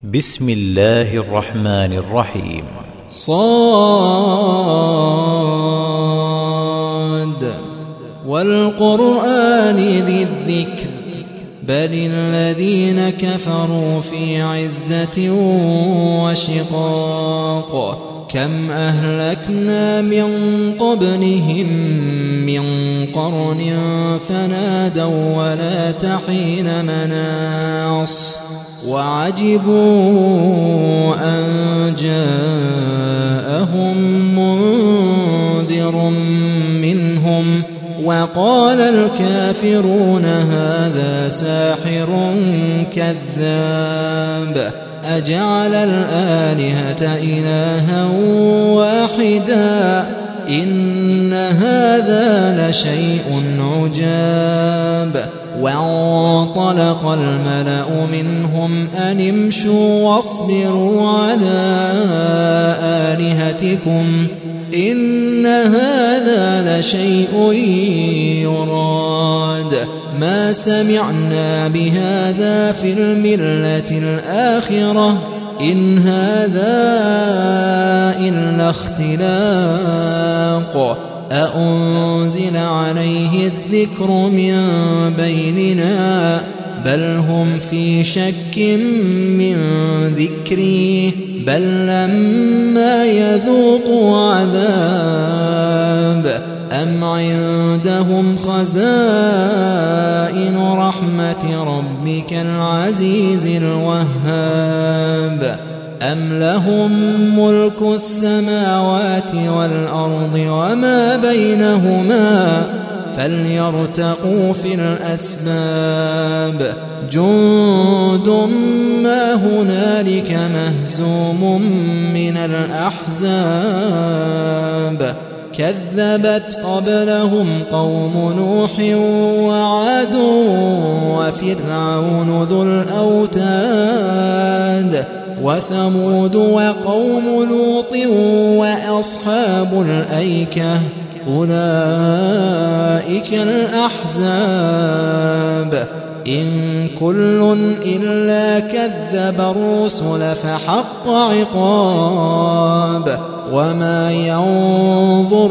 بسم الله الرحمن الرحيم. صاد والقرآن ذي الذكر بل الذين كفروا في عزة وشقاق كم أهلكنا من قبلهم من قرن فنادوا ولا تحين مناص وعجبوا أن جاءهم منذر منهم وقال الكافرون هذا ساحر كذاب أجعل الآلهة إلها واحدا إن هذا لشيء عجاب وانطلق الملأ منهم أن امشوا واصبروا على آلهتكم إن هذا لشيء يراد ما سمعنا بهذا في الملة الآخرة إن هذا إلا اختلاق أأنزل عليه الذكر من بيننا بل هم في شك من ذكري بل لما يذوقوا عذاب أم عندهم خزائن رحمة ربك العزيز الوهاب أم لهم ملك السماوات والأرض وما بينهما فليرتقوا في الأسباب جند ما هنالك مهزوم من الأحزاب كذبت قبلهم قوم نوح وعاد وفرعون ذو الأوتاد وثمود وقوم لوط وأصحاب الأيكة أولئك الأحزاب إن كل إلا كذب الرسل فحق عقاب وما ينظر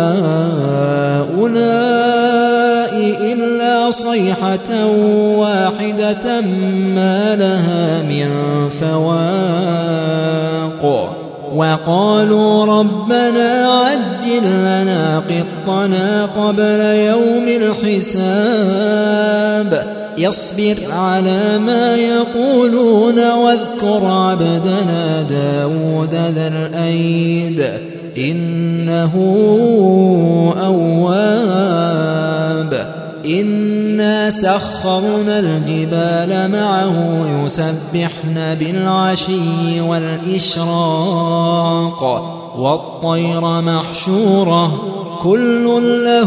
هؤلاء إلا صيحة واحدة ما لها من فواق وقالوا ربنا عجل لنا قطنا قبل يوم الحساب يصبر على ما يقولون واذكر عبدنا داود ذا الأيد إنه أواب إنا سخرنا الجبال معه يسبحن بالعشي والإشراق والطير محشورة كل له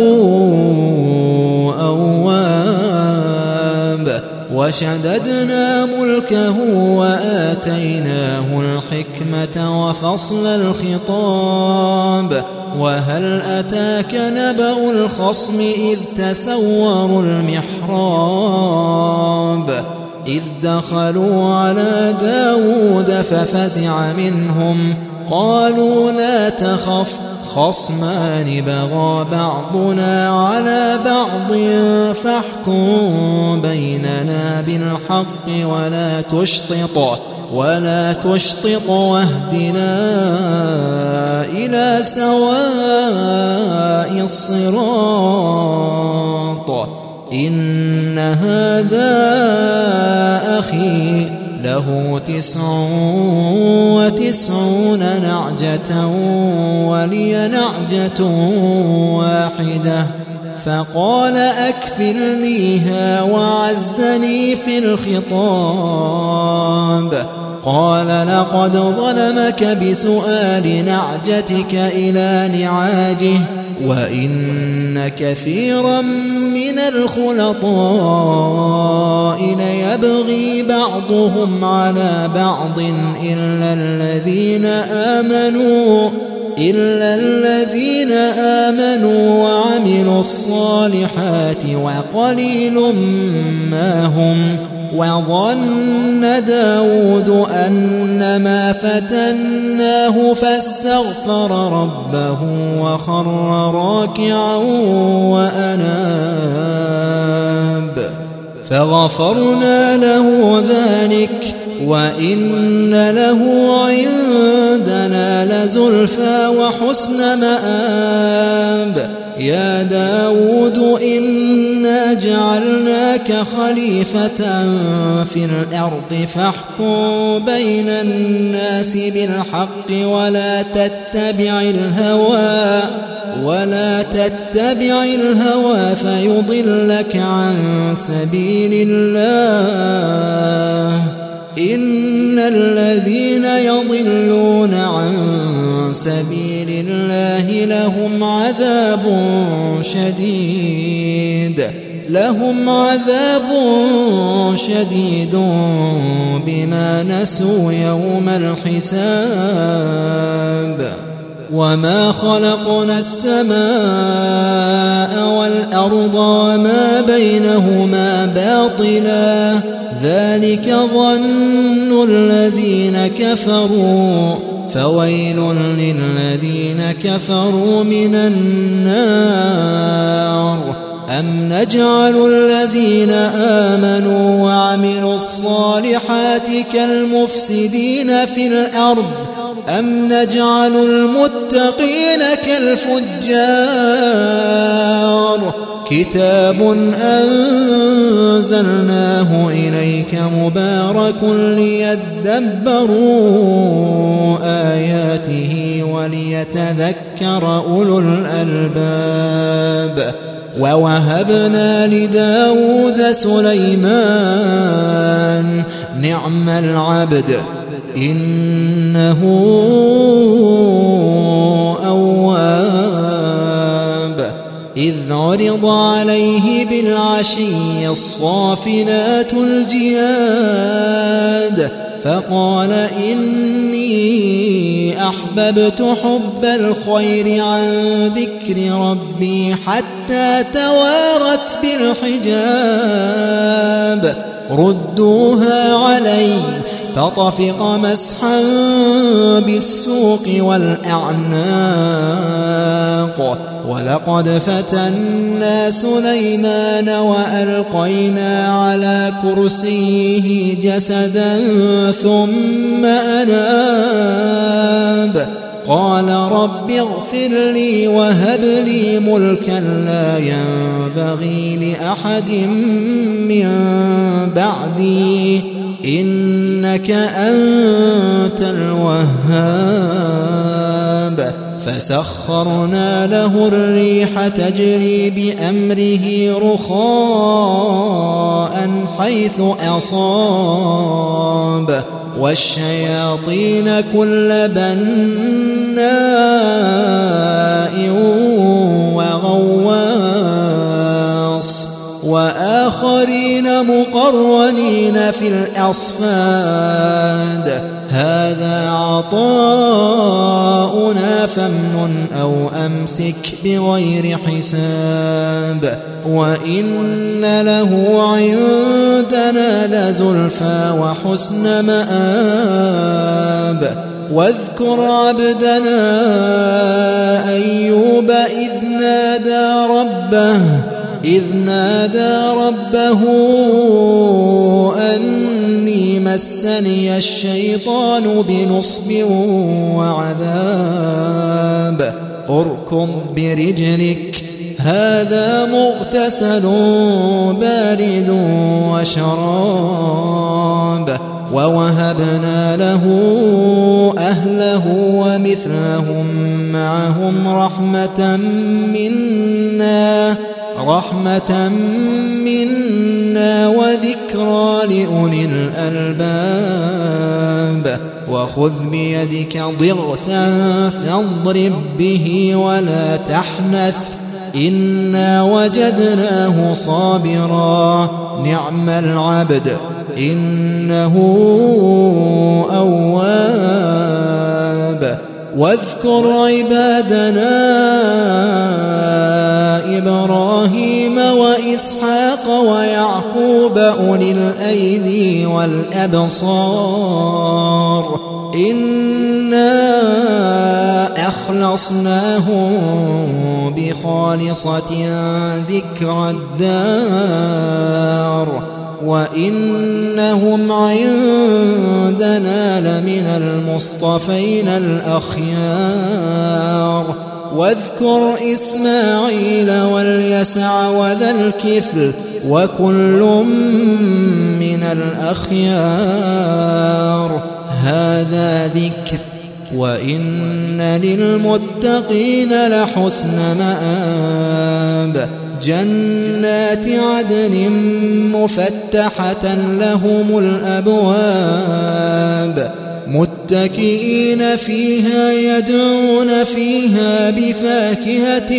أواب وشددنا ملكه وآتيناه الحكمة وفصل الخطاب وهل أتاك نبأ الخصم إذ تسوروا المحراب إذ دخلوا على داود ففزع منهم قالوا لا تخف خصمان بغى بعضنا على بعض فاحكم بيننا بالحق ولا تشطط واهدنا إلى سواء الصراط إن هذا أخي له 99 نعجة ولي نعجة واحدة فقال أكفلنيها وعزني في الخطاب قال لقد ظلمك بسؤال نعجتك إلى نعاجه وإن كثيرا من الخلطاء ليبغي بعضهم على بعض إلا الذين آمنوا وعملوا الصالحات وقليل ما هم وظن داود أنما فتناه فاستغفر ربه وخر راكعا وأناب فغفرنا له ذلك وإن له عندنا لزلفى وحسن مآب يا داود إنا جعلناك خليفة في الأرض فاحكم بين الناس بالحق ولا تتبع الهوى فيضلك عن سبيل الله إن الذين يضلون عن سبيل الله لهم عذاب شديد بما نسوا يوم الحساب وما خلقنا السماء والأرض وما بينهما باطلا ذلك ظن الذين كفروا فويل للذين كفروا من النار أم نجعل الذين آمنوا وعملوا الصالحات كالمفسدين في الأرض أم نجعل المتقين كالفجار كتاب أنزلناه إليك مبارك ليدبروا آياته وليتذكر أولو الألباب ووهبنا لداود سليمان نعم العبد إنه أواب إذ عرض عليه بالعشي الصافنات الجياد فقال إني أحببت حب الخير عن ذكر ربي حتى توارت بالحجاب ردوها علي فطفق مسحا بالسوق والأعناق ولقد فتنا سليمان وألقينا على كرسيه جسدا ثم أناب قال رب اغفر لي وهب لي ملكا لا ينبغي لأحد من بعدي إنك أنت الوهاب فسخرنا له الريح تجري بأمره رخاء حيث أصاب والشياطين كل بناء وغواص وآخرين مقرنين في الأصفاد هذا عطاؤنا فامنن أو أمسك بغير حساب وإن له عندنا لزلفى وحسن مآب واذكر عبدنا أيوب إذ نادى ربه أني مسني الشيطان بنصب وعذاب اركض برجلك هذا مغتسل بارد وشراب ووهبنا له أهله ومثلهم معهم رحمة منا وذكرى لأولي الألباب وخذ بيدك ضغثا فاضرب به ولا تحنث إنا وجدناه صابرا نعم العبد إنه أواب واذكر عبادنا إبراهيم وإسحاق وإسحاق ويعقوب أولي الأيدي والأبصار إنا أخلصناهم بخالصة ذكر الدار وإنهم عندنا لمن المصطفين الأخيار واذكر إسماعيل واليسع وذا الكفل وكل من الأخيار هذا ذكر وإن للمتقين لحسن مآب جنات عدن مفتحة لهم الأبواب متكئين فيها يدعون فيها بفاكهة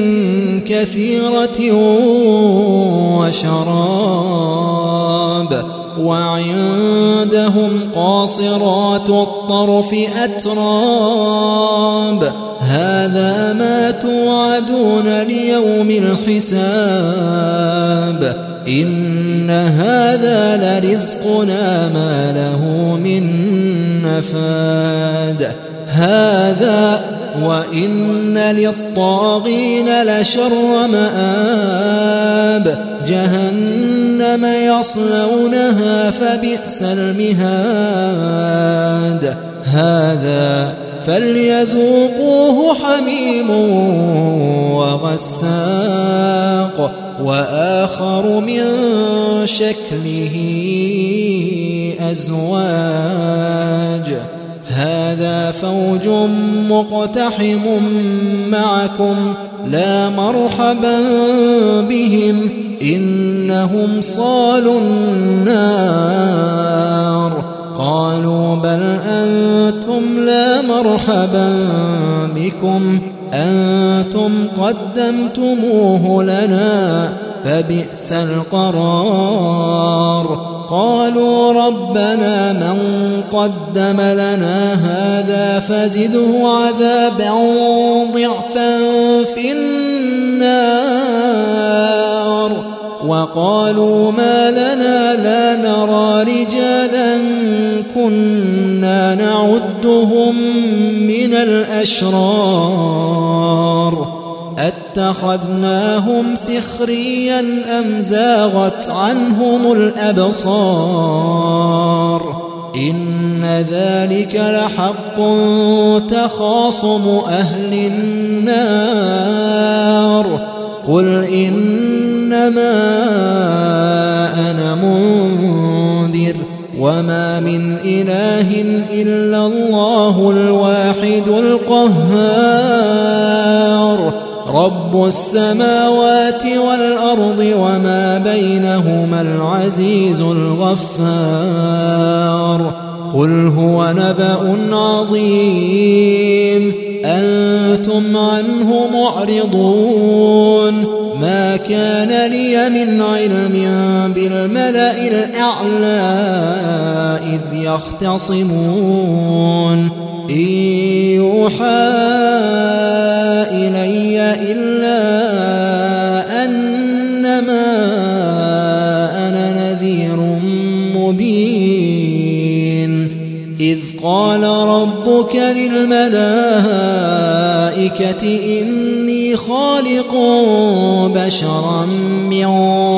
كثيرة وشراب وعندهم قاصرات الطرف أتراب هذا ما توعدون ليوم الحساب إن هذا لرزقنا ما له من نفاد هذا وإن للطاغين لشر مآب جهنم يصلونها فبئس المهاد هذا فليذوقوه حميم وغساق وآخر من شكله أزواج هذا فوج مقتحم معكم لا مرحبا بهم إنهم صالوا النار قالوا بل أنتم لا مرحبا بكم أنتم قدمتموه لنا فبئس القرار قالوا ربنا من قدم لنا هذا فزده عذابا ضعفا في النار وقالوا ما لنا لا نرى رجالا كنا نعدهم من الأشرار أتخذناهم سخريا أم زاغت عنهم الأبصار إن ذلك لحق تخاصم أهل النار قل إنما أنا منذر وما من إله إلا الله الواحد القهار رب السماوات والأرض وما بينهما العزيز الغفار قل هو نبأ عظيم أنتم عنه معرضون ما كان لي من علم بالملأ الأعلى إذ يختصمون إن يوحى إلي إلا أنما أنا نذير مبين إذ قال ربك للملائكة إني خالق بشرا من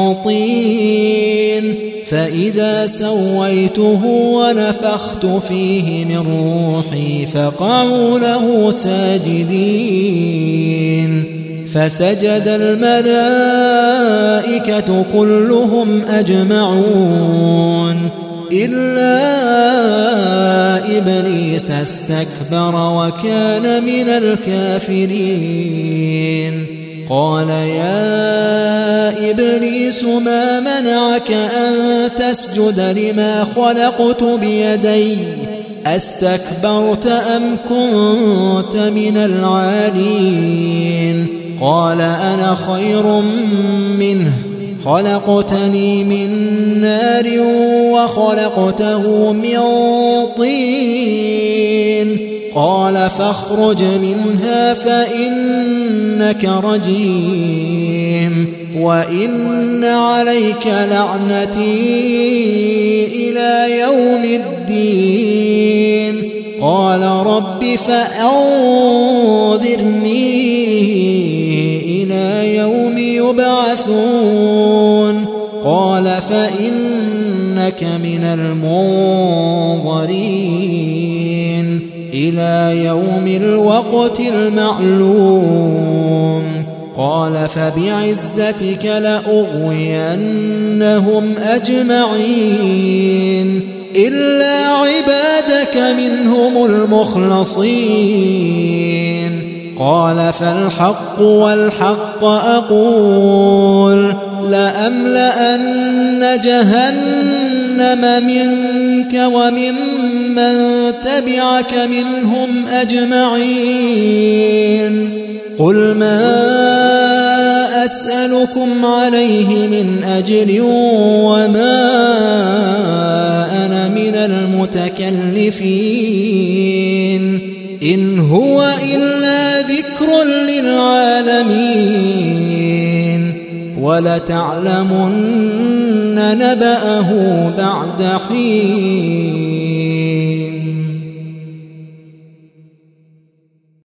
طين فإذا سويته ونفخت فيه من روحي فقعوا له ساجدين فسجد الملائكة كلهم أجمعون إلا إبليس استكبر وكان من الكافرين قال يا إبليس ما منعك أن تسجد لما خلقت بيدي أستكبرت أم كنت من العالين قال أنا خير منه خلقتني من نار وخلقته من طين قال قال فاخرج منها فإنك رجيم وإن عليك لعنتي إلى يوم الدين قال رب فأنظرني إلى يوم يبعثون قال فإنك من المنظرين إلى يوم الوقت المعلوم قال فبعزتك لأغوينهم أجمعين إلا عبادك منهم المخلصين قال فالحق والحق أقول لأملأن جهنم منك وممن تبعك منهم أجمعين قل ما أسألكم عليه من أجر وما أنا من المتكلفين إن هو إلا ذكر للعالمين ولتعلمن نبأه بعد حين